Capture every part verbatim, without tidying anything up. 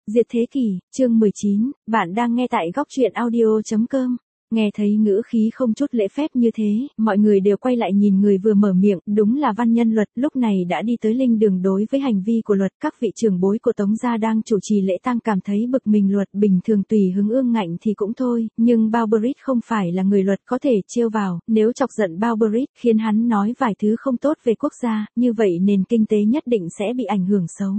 Diệt thế kỷ, chương mười chín, bạn đang nghe tại góc truyện audio chấm com. Nghe thấy ngữ khí không chút lễ phép như thế, mọi người đều quay lại nhìn người vừa mở miệng, đúng là văn nhân Luật, lúc này đã đi tới linh đường đối với hành vi của Luật. Các vị trưởng bối của Tống gia đang chủ trì lễ tang cảm thấy bực mình. Luật bình thường tùy hứng ương ngạnh thì cũng thôi, nhưng Barberic không phải là người Luật có thể trêu vào, nếu chọc giận Barberic khiến hắn nói vài thứ không tốt về quốc gia, như vậy nền kinh tế nhất định sẽ bị ảnh hưởng xấu.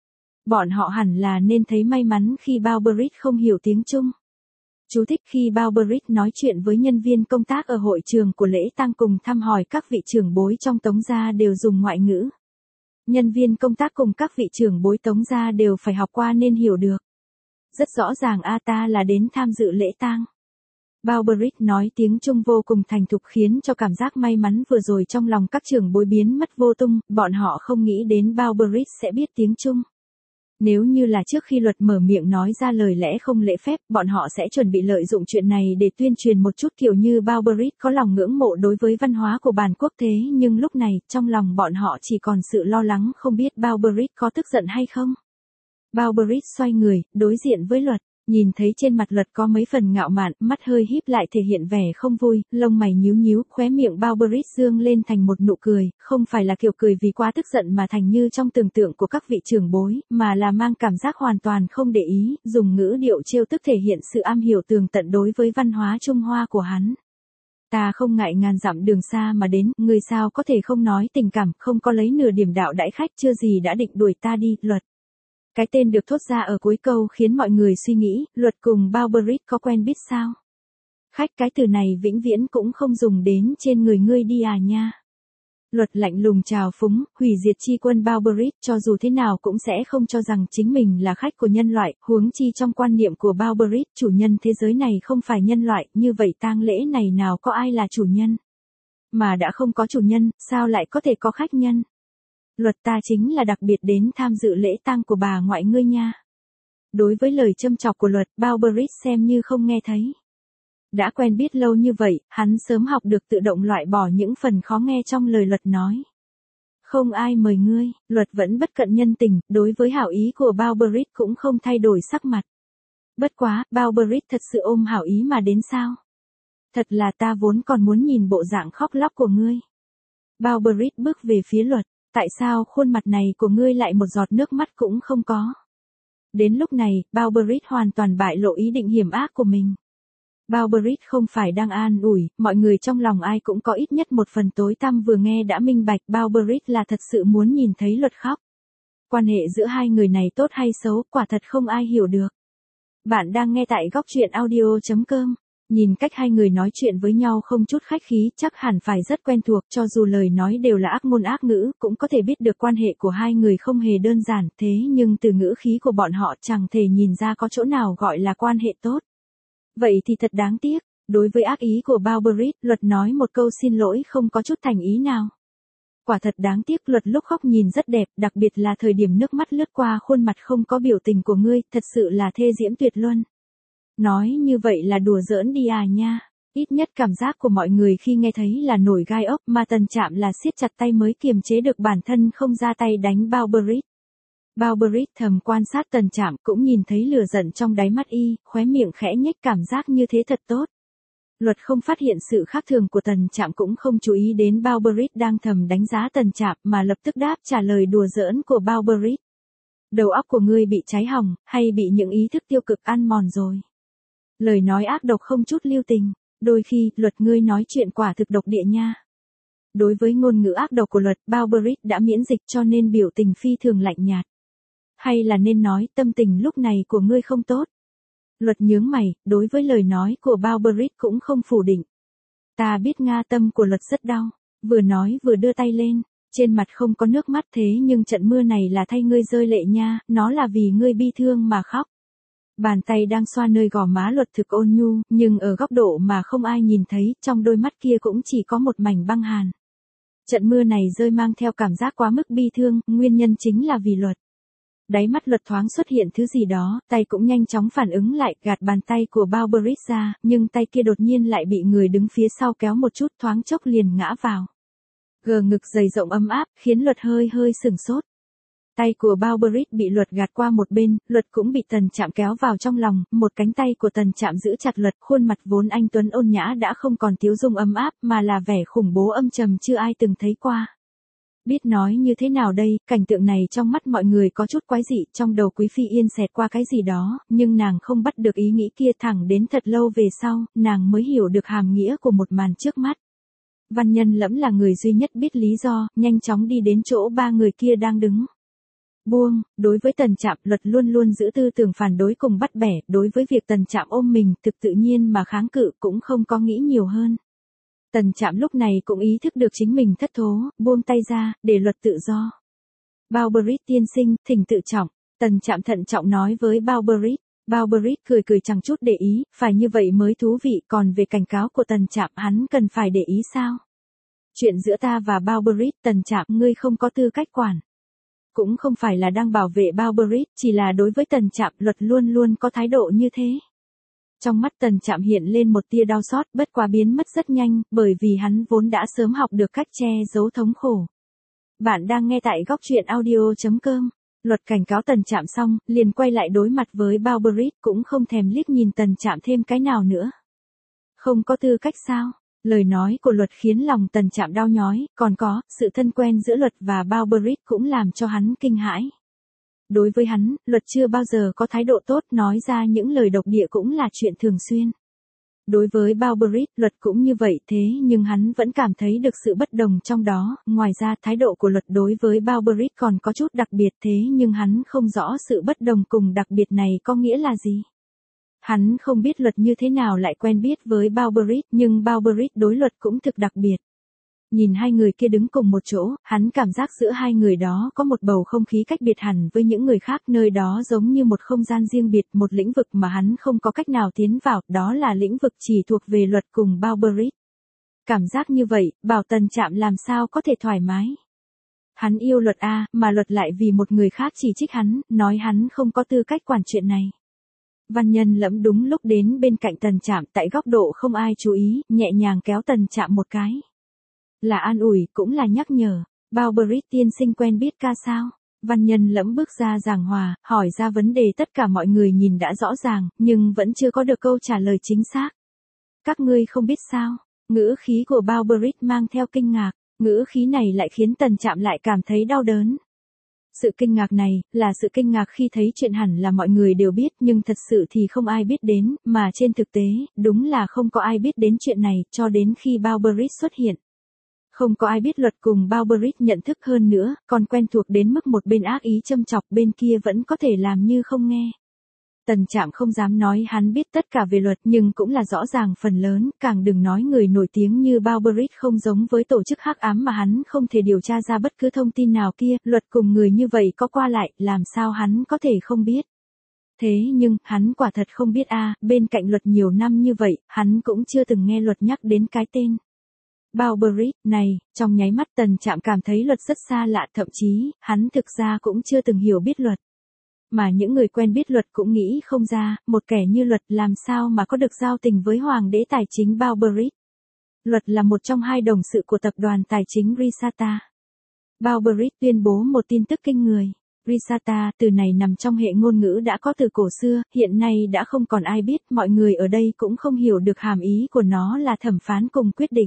Bọn họ hẳn là nên thấy may mắn khi Barberic không hiểu tiếng Trung. Chú thích: khi Barberic nói chuyện với nhân viên công tác ở hội trường của lễ tang cùng thăm hỏi các vị trưởng bối trong Tống gia đều dùng ngoại ngữ. Nhân viên công tác cùng các vị trưởng bối Tống gia đều phải học qua nên hiểu được. Rất rõ ràng a ta là đến tham dự lễ tang. Barberic nói tiếng Trung vô cùng thành thục khiến cho cảm giác may mắn vừa rồi trong lòng các trưởng bối biến mất vô tung, bọn họ không nghĩ đến Barberic sẽ biết tiếng Trung. Nếu như là trước khi Luật mở miệng nói ra lời lẽ không lễ phép, bọn họ sẽ chuẩn bị lợi dụng chuyện này để tuyên truyền một chút kiểu như Barberic có lòng ngưỡng mộ đối với văn hóa của bản quốc thế, nhưng lúc này, trong lòng bọn họ chỉ còn sự lo lắng không biết Barberic có tức giận hay không. Barberic xoay người, đối diện với Luật, nhìn thấy trên mặt Luật có mấy phần ngạo mạn, mắt hơi híp lại thể hiện vẻ không vui, lông mày nhíu nhíu, khóe miệng Barberic dương lên thành một nụ cười, không phải là kiểu cười vì quá tức giận mà thành như trong tưởng tượng của các vị trưởng bối, mà là mang cảm giác hoàn toàn không để ý, dùng ngữ điệu trêu tức thể hiện sự am hiểu tường tận đối với văn hóa Trung Hoa của hắn. Ta không ngại ngàn dặm đường xa mà đến, người sao có thể không nói tình cảm, không có lấy nửa điểm đạo đãi khách, chưa gì đã định đuổi ta đi. Luật. Cái tên được thốt ra ở cuối câu khiến mọi người suy nghĩ, Luật cùng Barberic có quen biết sao? Khách, cái từ này vĩnh viễn cũng không dùng đến trên người ngươi đi à nha. Luật lạnh lùng trào phúng, hủy diệt chi quân Barberic cho dù thế nào cũng sẽ không cho rằng chính mình là khách của nhân loại, huống chi trong quan niệm của Barberic, chủ nhân thế giới này không phải nhân loại, như vậy tang lễ này nào có ai là chủ nhân? Mà đã không có chủ nhân, sao lại có thể có khách nhân? Luật, ta chính là đặc biệt đến tham dự lễ tang của bà ngoại ngươi nha. Đối với lời châm chọc của Luật, Barberic xem như không nghe thấy. Đã quen biết lâu như vậy, hắn sớm học được tự động loại bỏ những phần khó nghe trong lời Luật nói. Không ai mời ngươi, Luật vẫn bất cận nhân tình, đối với hảo ý của Barberic cũng không thay đổi sắc mặt. Bất quá, Barberic thật sự ôm hảo ý mà đến sao? Thật là ta vốn còn muốn nhìn bộ dạng khóc lóc của ngươi. Barberic bước về phía Luật. Tại sao khuôn mặt này của ngươi lại một giọt nước mắt cũng không có? Đến lúc này, Barberic hoàn toàn bại lộ ý định hiểm ác của mình. Barberic không phải đang an ủi, mọi người trong lòng ai cũng có ít nhất một phần tối tăm vừa nghe đã minh bạch Barberic là thật sự muốn nhìn thấy Luật khóc. Quan hệ giữa hai người này tốt hay xấu, quả thật không ai hiểu được. Bạn đang nghe tại góc truyện audio chấm com. Nhìn cách hai người nói chuyện với nhau không chút khách khí, chắc hẳn phải rất quen thuộc, cho dù lời nói đều là ác ngôn ác ngữ, cũng có thể biết được quan hệ của hai người không hề đơn giản, thế nhưng từ ngữ khí của bọn họ chẳng thể nhìn ra có chỗ nào gọi là quan hệ tốt. Vậy thì thật đáng tiếc, đối với ác ý của Barberic, Luật nói một câu xin lỗi không có chút thành ý nào. Quả thật đáng tiếc, Luật lúc khóc nhìn rất đẹp, đặc biệt là thời điểm nước mắt lướt qua khuôn mặt không có biểu tình của ngươi, thật sự là thê diễm tuyệt luân. Nói như vậy là đùa giỡn đi à nha. Ít nhất cảm giác của mọi người khi nghe thấy là nổi gai ốc, mà Tần Trạm là siết chặt tay mới kiềm chế được bản thân không ra tay đánh Barberic. Barberic thầm quan sát Tần Trạm cũng nhìn thấy lửa giận trong đáy mắt y, khóe miệng khẽ nhếch, cảm giác như thế thật tốt. Luật không phát hiện sự khác thường của Tần Trạm cũng không chú ý đến Barberic đang thầm đánh giá Tần Trạm mà lập tức đáp trả lời đùa giỡn của Barberic. Đầu óc của ngươi bị cháy hỏng, hay bị những ý thức tiêu cực ăn mòn rồi? Lời nói ác độc không chút lưu tình, đôi khi, Luật ngươi nói chuyện quả thực độc địa nha. Đối với ngôn ngữ ác độc của Luật, Barberic đã miễn dịch cho nên biểu tình phi thường lạnh nhạt. Hay là nên nói, tâm tình lúc này của ngươi không tốt. Luật nhướng mày, đối với lời nói của Barberic cũng không phủ định. Ta biết Nga, tâm của Luật rất đau, vừa nói vừa đưa tay lên, trên mặt không có nước mắt, thế nhưng trận mưa này là thay ngươi rơi lệ nha, nó là vì ngươi bi thương mà khóc. Bàn tay đang xoa nơi gò má Luật thực ôn nhu, nhưng ở góc độ mà không ai nhìn thấy, trong đôi mắt kia cũng chỉ có một mảnh băng hàn. Trận mưa này rơi mang theo cảm giác quá mức bi thương, nguyên nhân chính là vì Luật. Đáy mắt Luật thoáng xuất hiện thứ gì đó, tay cũng nhanh chóng phản ứng lại, gạt bàn tay của Barberic ra, nhưng tay kia đột nhiên lại bị người đứng phía sau kéo một chút, thoáng chốc liền ngã vào. Gờ ngực dày rộng ấm áp, khiến Luật hơi hơi sửng sốt. Tay của Balberit bị Luật gạt qua một bên, Luật cũng bị Tần Trạm kéo vào trong lòng, một cánh tay của Tần Trạm giữ chặt Luật, khuôn mặt vốn anh tuấn ôn nhã đã không còn tiếu dung ấm áp mà là vẻ khủng bố âm trầm chưa ai từng thấy qua. Biết nói như thế nào đây, cảnh tượng này trong mắt mọi người có chút quái dị, trong đầu Quý Phi Yên xẹt qua cái gì đó, nhưng nàng không bắt được ý nghĩ kia, thẳng đến thật lâu về sau, nàng mới hiểu được hàm nghĩa của một màn trước mắt. Văn Nhân Lẫm là người duy nhất biết lý do, nhanh chóng đi đến chỗ ba người kia đang đứng. Buông, đối với Tần Trạm, Luật luôn luôn giữ tư tưởng phản đối cùng bắt bẻ, đối với việc Tần Trạm ôm mình, thực tự nhiên mà kháng cự cũng không có nghĩ nhiều hơn. Tần Trạm lúc này cũng ý thức được chính mình thất thố, buông tay ra, để Luật tự do. Balberit tiên sinh, thỉnh tự trọng, Tần Trạm thận trọng nói với Balberit. Balberit cười cười chẳng chút để ý, phải như vậy mới thú vị, còn về cảnh cáo của Tần Trạm hắn cần phải để ý sao? Chuyện giữa ta và Balberit, Tần Trạm, ngươi không có tư cách quản. Cũng không phải là đang bảo vệ Balberit, chỉ là đối với Tần Trạm, Luật luôn luôn có thái độ như thế. Trong mắt Tần Trạm hiện lên một tia đau xót, bất quá biến mất rất nhanh, bởi vì hắn vốn đã sớm học được cách che giấu thống khổ. Bạn đang nghe tại góc truyện audio chấm com. Luật cảnh cáo Tần Trạm xong, liền quay lại đối mặt với Balberit, cũng không thèm liếc nhìn Tần Trạm thêm cái nào nữa. Không có tư cách sao? Lời nói của Luật khiến lòng Tần Trạm đau nhói, còn có, sự thân quen giữa Luật và Balberit cũng làm cho hắn kinh hãi. Đối với hắn, Luật chưa bao giờ có thái độ tốt, nói ra những lời độc địa cũng là chuyện thường xuyên. Đối với Balberit, Luật cũng như vậy, thế nhưng hắn vẫn cảm thấy được sự bất đồng trong đó, ngoài ra thái độ của Luật đối với Balberit còn có chút đặc biệt, thế nhưng hắn không rõ sự bất đồng cùng đặc biệt này có nghĩa là gì. Hắn không biết Luật như thế nào lại quen biết với Balberit, nhưng Balberit đối Luật cũng thực đặc biệt. Nhìn hai người kia đứng cùng một chỗ, hắn cảm giác giữa hai người đó có một bầu không khí cách biệt hẳn với những người khác, nơi đó giống như một không gian riêng biệt, một lĩnh vực mà hắn không có cách nào tiến vào, đó là lĩnh vực chỉ thuộc về Luật cùng Balberit. Cảm giác như vậy, bảo Tần Trạm làm sao có thể thoải mái. Hắn yêu Luật a, mà Luật lại vì một người khác chỉ trích hắn, nói hắn không có tư cách quản chuyện này. Văn Nhân Lẫm đúng lúc đến bên cạnh Tần Trạm, tại góc độ không ai chú ý, nhẹ nhàng kéo Tần Trạm một cái. Là an ủi, cũng là nhắc nhở. Balberit tiên sinh quen biết ca sao? Văn Nhân Lẫm bước ra giảng hòa, hỏi ra vấn đề tất cả mọi người nhìn đã rõ ràng, nhưng vẫn chưa có được câu trả lời chính xác. Các ngươi không biết sao? Ngữ khí của Balberit mang theo kinh ngạc, ngữ khí này lại khiến Tần Trạm lại cảm thấy đau đớn. Sự kinh ngạc này, là sự kinh ngạc khi thấy chuyện hẳn là mọi người đều biết, nhưng thật sự thì không ai biết đến, mà trên thực tế, đúng là không có ai biết đến chuyện này, cho đến khi Balberit xuất hiện. Không có ai biết Luật cùng Balberit nhận thức hơn nữa, còn quen thuộc đến mức một bên ác ý châm chọc, bên kia vẫn có thể làm như không nghe. Tần Trạm không dám nói hắn biết tất cả về Luật, nhưng cũng là rõ ràng phần lớn, càng đừng nói người nổi tiếng như Balberit không giống với tổ chức hắc ám mà hắn không thể điều tra ra bất cứ thông tin nào kia, Luật cùng người như vậy có qua lại, làm sao hắn có thể không biết. Thế nhưng, hắn quả thật không biết a, bên cạnh Luật nhiều năm như vậy, hắn cũng chưa từng nghe Luật nhắc đến cái tên. Balberit, này, trong nháy mắt Tần Trạm cảm thấy Luật rất xa lạ, thậm chí, hắn thực ra cũng chưa từng hiểu biết Luật. Mà những người quen biết Luật cũng nghĩ không ra, một kẻ như Luật làm sao mà có được giao tình với Hoàng đế tài chính Balberit. Luật là một trong hai đồng sự của tập đoàn tài chính Risata. Balberit tuyên bố một tin tức kinh người. Risata, từ này nằm trong hệ ngôn ngữ đã có từ cổ xưa, hiện nay đã không còn ai biết, mọi người ở đây cũng không hiểu được hàm ý của nó là thẩm phán cùng quyết định.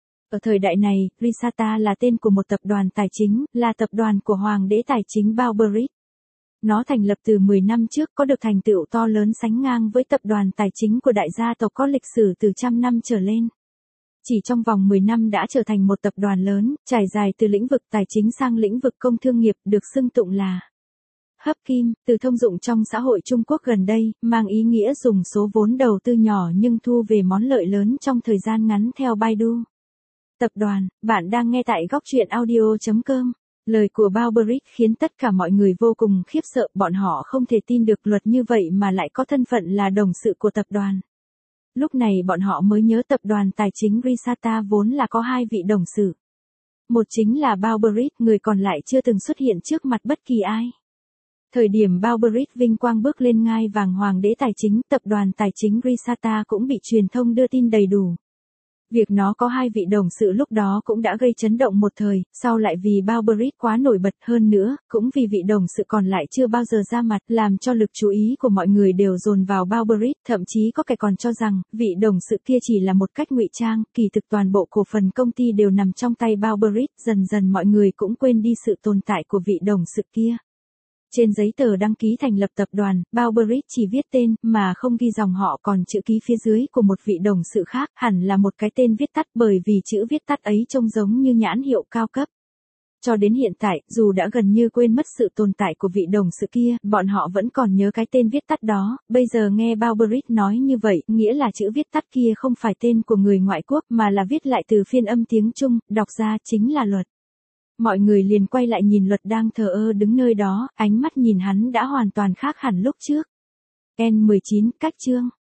Ở thời đại này, Risata là tên của một tập đoàn tài chính, là tập đoàn của Hoàng đế tài chính Balberit. Nó thành lập từ mười năm trước, có được thành tựu to lớn sánh ngang với tập đoàn tài chính của đại gia tộc có lịch sử từ trăm năm trở lên. Chỉ trong vòng mười năm đã trở thành một tập đoàn lớn, trải dài từ lĩnh vực tài chính sang lĩnh vực công thương nghiệp, được xưng tụng là hấp kim, từ thông dụng trong xã hội Trung Quốc gần đây, mang ý nghĩa dùng số vốn đầu tư nhỏ nhưng thu về món lợi lớn trong thời gian ngắn theo Baidu. Tập đoàn, bạn đang nghe tại góc truyện audio chấm com. Lời của Balberit khiến tất cả mọi người vô cùng khiếp sợ, bọn họ không thể tin được Luật như vậy mà lại có thân phận là đồng sự của tập đoàn. Lúc này bọn họ mới nhớ tập đoàn tài chính Risata vốn là có hai vị đồng sự. Một chính là Balberit, người còn lại chưa từng xuất hiện trước mặt bất kỳ ai. Thời điểm Balberit vinh quang bước lên ngai vàng Hoàng đế tài chính, tập đoàn tài chính Risata cũng bị truyền thông đưa tin đầy đủ. Việc nó có hai vị đồng sự lúc đó cũng đã gây chấn động một thời, sau lại vì Balberit quá nổi bật hơn nữa, cũng vì vị đồng sự còn lại chưa bao giờ ra mặt, làm cho lực chú ý của mọi người đều dồn vào Balberit, thậm chí có kẻ còn cho rằng, vị đồng sự kia chỉ là một cách ngụy trang, kỳ thực toàn bộ cổ phần công ty đều nằm trong tay Balberit, dần dần mọi người cũng quên đi sự tồn tại của vị đồng sự kia. Trên giấy tờ đăng ký thành lập tập đoàn, Balberit chỉ viết tên, mà không ghi dòng họ, còn chữ ký phía dưới của một vị đồng sự khác, hẳn là một cái tên viết tắt, bởi vì chữ viết tắt ấy trông giống như nhãn hiệu cao cấp. Cho đến hiện tại, dù đã gần như quên mất sự tồn tại của vị đồng sự kia, bọn họ vẫn còn nhớ cái tên viết tắt đó. Bây giờ nghe Balberit nói như vậy, nghĩa là chữ viết tắt kia không phải tên của người ngoại quốc, mà là viết lại từ phiên âm tiếng Trung, đọc ra chính là Luật. Mọi người liền quay lại nhìn Luật đang thờ ơ đứng nơi đó, ánh mắt nhìn hắn đã hoàn toàn khác hẳn lúc trước. N mười chín, cách chương.